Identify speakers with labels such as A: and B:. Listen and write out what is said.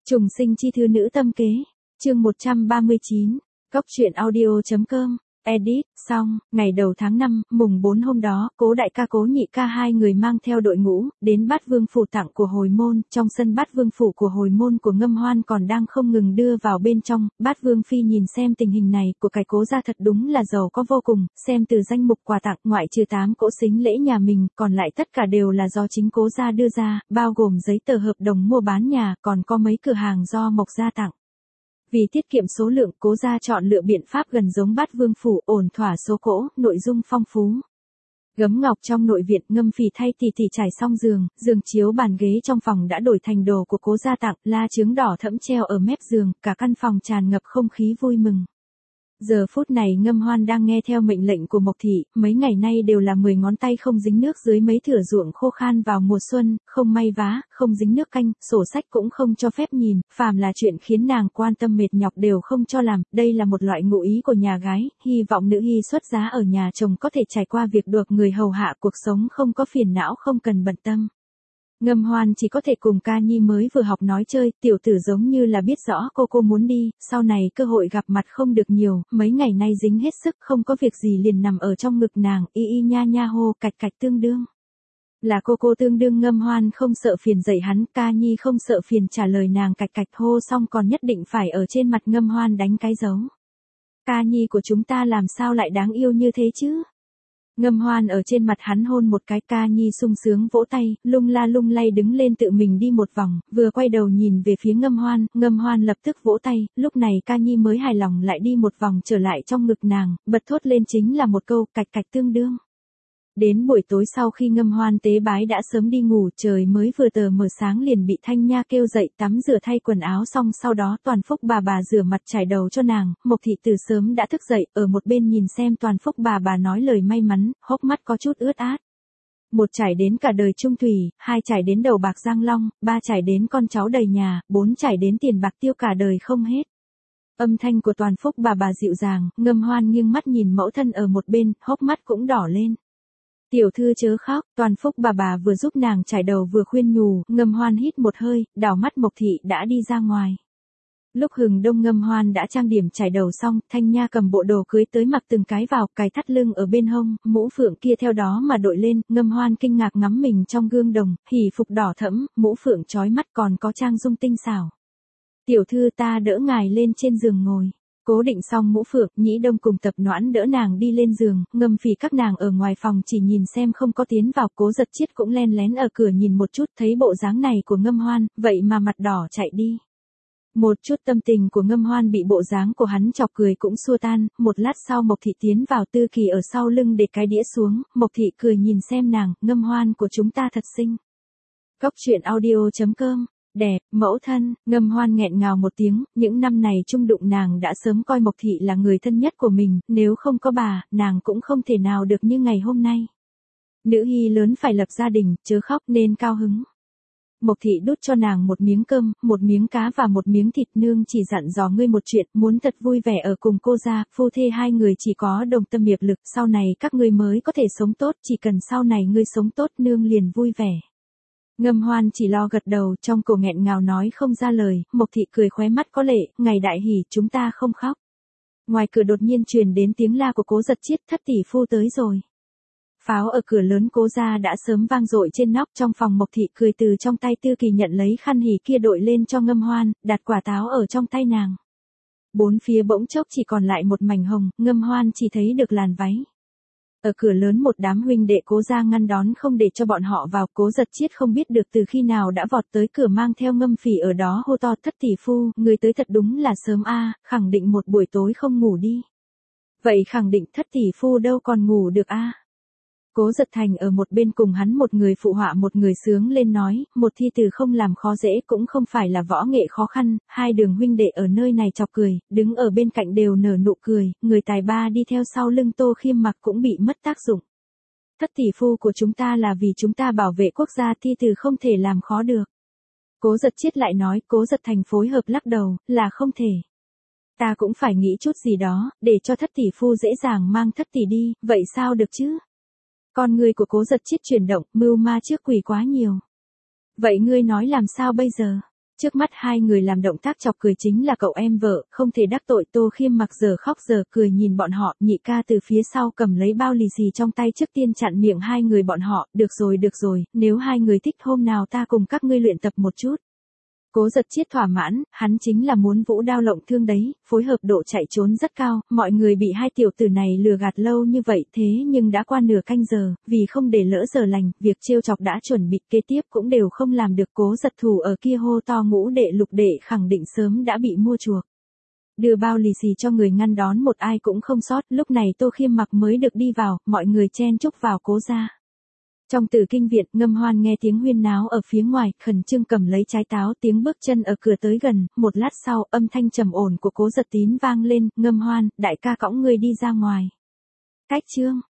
A: Trùng sinh chi thư nữ tâm kế, chương 139, Cóc truyện audio.com, edit, xong, ngày đầu tháng 5, mùng 4 hôm đó, Cố đại ca Cố nhị ca hai người mang theo đội ngũ, đến Bát Vương phủ tặng của hồi môn, trong sân Bát Vương phủ của hồi môn của Ngâm Hoan còn đang không ngừng đưa vào bên trong, Bát Vương phi nhìn xem tình hình này, của cái Cố gia thật đúng là giàu có vô cùng, xem từ danh mục quà tặng, ngoại trừ 8 cỗ sính lễ nhà mình, còn lại tất cả đều là do chính Cố gia đưa ra, bao gồm giấy tờ hợp đồng mua bán nhà, còn có mấy cửa hàng do Mộc gia tặng. Vì tiết kiệm số lượng, Cố gia chọn lựa biện pháp gần giống Bát Vương phủ, ổn thỏa số cỗ, nội dung phong phú. Gấm ngọc trong nội viện, Ngâm Phỉ thay tỷ tỷ trải xong giường, giường chiếu bàn ghế trong phòng đã đổi thành đồ của Cố gia tặng, la chướng đỏ thẫm treo ở mép giường, cả căn phòng tràn ngập không khí vui mừng. Giờ phút này Ngâm Hoan đang nghe theo mệnh lệnh của Mộc thị, mấy ngày nay đều là 10 ngón tay không dính nước dưới mấy thửa ruộng khô khan vào mùa xuân, không may vá, không dính nước canh, sổ sách cũng không cho phép nhìn, phàm là chuyện khiến nàng quan tâm mệt nhọc đều không cho làm, đây là một loại ngụ ý của nhà gái, hy vọng nữ hy xuất giá ở nhà chồng có thể trải qua việc được người hầu hạ, cuộc sống không có phiền não, không cần bận tâm. Ngâm Hoan chỉ có thể cùng ca nhi mới vừa học nói chơi, tiểu tử giống như là biết rõ cô muốn đi, sau này cơ hội gặp mặt không được nhiều, mấy ngày nay dính hết sức, không có việc gì liền nằm ở trong ngực nàng, y y nha nha hô, cạch cạch tương đương. Là cô tương đương. Ngâm Hoan không sợ phiền dạy hắn, ca nhi không sợ phiền trả lời nàng cạch cạch hô xong còn nhất định phải ở trên mặt Ngâm Hoan đánh cái dấu. Ca nhi của chúng ta làm sao lại đáng yêu như thế chứ? Ngâm Hoan ở trên mặt hắn hôn một cái, ca nhi sung sướng vỗ tay, lung la lung lay đứng lên tự mình đi một vòng, vừa quay đầu nhìn về phía Ngâm Hoan lập tức vỗ tay, lúc này ca nhi mới hài lòng lại đi một vòng trở lại trong ngực nàng, bật thốt lên chính là một câu cạch cạch tương đương. Đến buổi tối sau khi Ngâm Hoan tế bái đã sớm đi ngủ, trời mới vừa tờ mờ sáng liền bị Thanh Nha kêu dậy tắm rửa thay quần áo xong sau đó Toàn Phúc bà rửa mặt trải đầu cho nàng, Mộc thị từ sớm đã thức dậy, ở một bên nhìn xem Toàn Phúc bà nói lời may mắn, hốc mắt có chút ướt át. Một trải đến cả đời trung thủy, 2 trải đến đầu bạc giang long, 3 trải đến con cháu đầy nhà, 4 trải đến tiền bạc tiêu cả đời không hết. Âm thanh của Toàn Phúc bà dịu dàng, Ngâm Hoan nghiêng mắt nhìn mẫu thân ở một bên, hốc mắt cũng đỏ lên. Tiểu thư chớ khóc, Toàn Phúc bà vừa giúp nàng trải đầu vừa khuyên nhủ, Ngâm Hoan hít một hơi, đảo mắt Mộc thị đã đi ra ngoài. Lúc hừng đông Ngâm Hoan đã trang điểm trải đầu xong, Thanh Nha cầm bộ đồ cưới tới mặc từng cái vào, cài thắt lưng ở bên hông, mũ phượng kia theo đó mà đội lên, Ngâm Hoan kinh ngạc ngắm mình trong gương đồng, hỉ phục đỏ thẫm, mũ phượng chói mắt còn có trang dung tinh xảo. Tiểu thư ta đỡ ngài lên trên giường ngồi. Cố định xong mũ phượng, Nhĩ Đông cùng Tập Noãn đỡ nàng đi lên giường, Ngâm Phỉ các nàng ở ngoài phòng chỉ nhìn xem không có tiến vào, Cố Giật Chiết cũng len lén ở cửa nhìn một chút, thấy bộ dáng này của Ngâm Hoan, vậy mà mặt đỏ chạy đi. Một chút tâm tình của Ngâm Hoan bị bộ dáng của hắn chọc cười cũng xua tan, một lát sau Mộc thị tiến vào, Tư Kỳ ở sau lưng để cái đĩa xuống, Mộc thị cười nhìn xem nàng, Ngâm Hoan của chúng ta thật xinh. Cóc truyện audio.com. Đẹp, mẫu thân, Ngâm Hoan nghẹn ngào một tiếng, những năm này chung đụng nàng đã sớm coi Mộc thị là người thân nhất của mình, nếu không có bà, nàng cũng không thể nào được như ngày hôm nay. Nữ hy lớn phải lập gia đình, chớ khóc nên cao hứng. Mộc thị đút cho nàng một miếng cơm, một miếng cá và một miếng thịt, nương chỉ dặn dò ngươi một chuyện, muốn thật vui vẻ ở cùng cô gia, phu thê hai người chỉ có đồng tâm hiệp lực, sau này các ngươi mới có thể sống tốt, chỉ cần sau này ngươi sống tốt nương liền vui vẻ. Ngâm Hoan chỉ lo gật đầu, trong cổ nghẹn ngào nói không ra lời, Mộc thị cười khóe mắt có lệ, ngày đại hỉ chúng ta không khóc. Ngoài cửa đột nhiên truyền đến tiếng la của Cố Giật Chiết, thất tỷ phu tới rồi. Pháo ở cửa lớn Cố gia đã sớm vang dội trên nóc, trong phòng Mộc thị cười từ trong tay Tư Kỳ nhận lấy khăn hỉ kia đội lên cho Ngâm Hoan, đặt quả táo ở trong tay nàng. Bốn phía bỗng chốc chỉ còn lại một mảnh hồng, Ngâm Hoan chỉ thấy được làn váy. Ở cửa lớn một đám huynh đệ Cố gia ngăn đón không để cho bọn họ vào, Cố Giật Chiết không biết được từ khi nào đã vọt tới cửa mang theo Ngâm Phỉ ở đó hô to, thất tỷ phu, người tới thật đúng là sớm a, khẳng định một buổi tối không ngủ đi. Vậy khẳng định thất tỷ phu đâu còn ngủ được a. Cố Giật Thành ở một bên cùng hắn một người phụ họa một người sướng lên nói, một thi từ không làm khó dễ cũng không phải là võ nghệ khó khăn, hai đường huynh đệ ở nơi này chọc cười, đứng ở bên cạnh đều nở nụ cười, người tài ba đi theo sau lưng Tô Khiêm Mặc cũng bị mất tác dụng. Thất tỷ phu của chúng ta là vì chúng ta bảo vệ quốc gia, thi từ không thể làm khó được. Cố Giật Chiết lại nói, Cố Giật Thành phối hợp lắc đầu, là không thể. Ta cũng phải nghĩ chút gì đó, để cho thất tỷ phu dễ dàng mang thất tỷ đi, vậy sao được chứ? Con người của Cố Giật Chiết chuyển động, mưu ma trước quỷ quá nhiều. Vậy ngươi nói làm sao bây giờ? Trước mắt hai người làm động tác chọc cười chính là cậu em vợ, không thể đắc tội. Tô Khiêm mặc giờ khóc giờ cười nhìn bọn họ, nhị ca từ phía sau cầm lấy bao lì xì trong tay trước tiên chặn miệng hai người bọn họ, được rồi, nếu hai người thích hôm nào ta cùng các ngươi luyện tập một chút. Cố Giật Chiết thỏa mãn, hắn chính là muốn vũ đao lộng thương đấy, phối hợp độ chạy trốn rất cao, mọi người bị hai tiểu tử này lừa gạt lâu như vậy thế nhưng đã qua nửa canh giờ, vì không để lỡ giờ lành, việc trêu chọc đã chuẩn bị kế tiếp cũng đều không làm được. Cố Giật thủ ở kia hô to Ngũ đệ Lục đệ khẳng định sớm đã bị mua chuộc. Đưa bao lì xì cho người ngăn đón một ai cũng không sót, lúc này Tô Khiêm mặc mới được đi vào, mọi người chen chúc vào Cố gia. Trong Tử Kinh viện, Ngâm Hoan nghe tiếng huyên náo ở phía ngoài, khẩn trương cầm lấy trái táo, tiếng bước chân ở cửa tới gần, một lát sau, âm thanh trầm ổn của Cố Giật Tín vang lên, Ngâm Hoan, đại ca cõng ngươi đi ra ngoài. Cách chương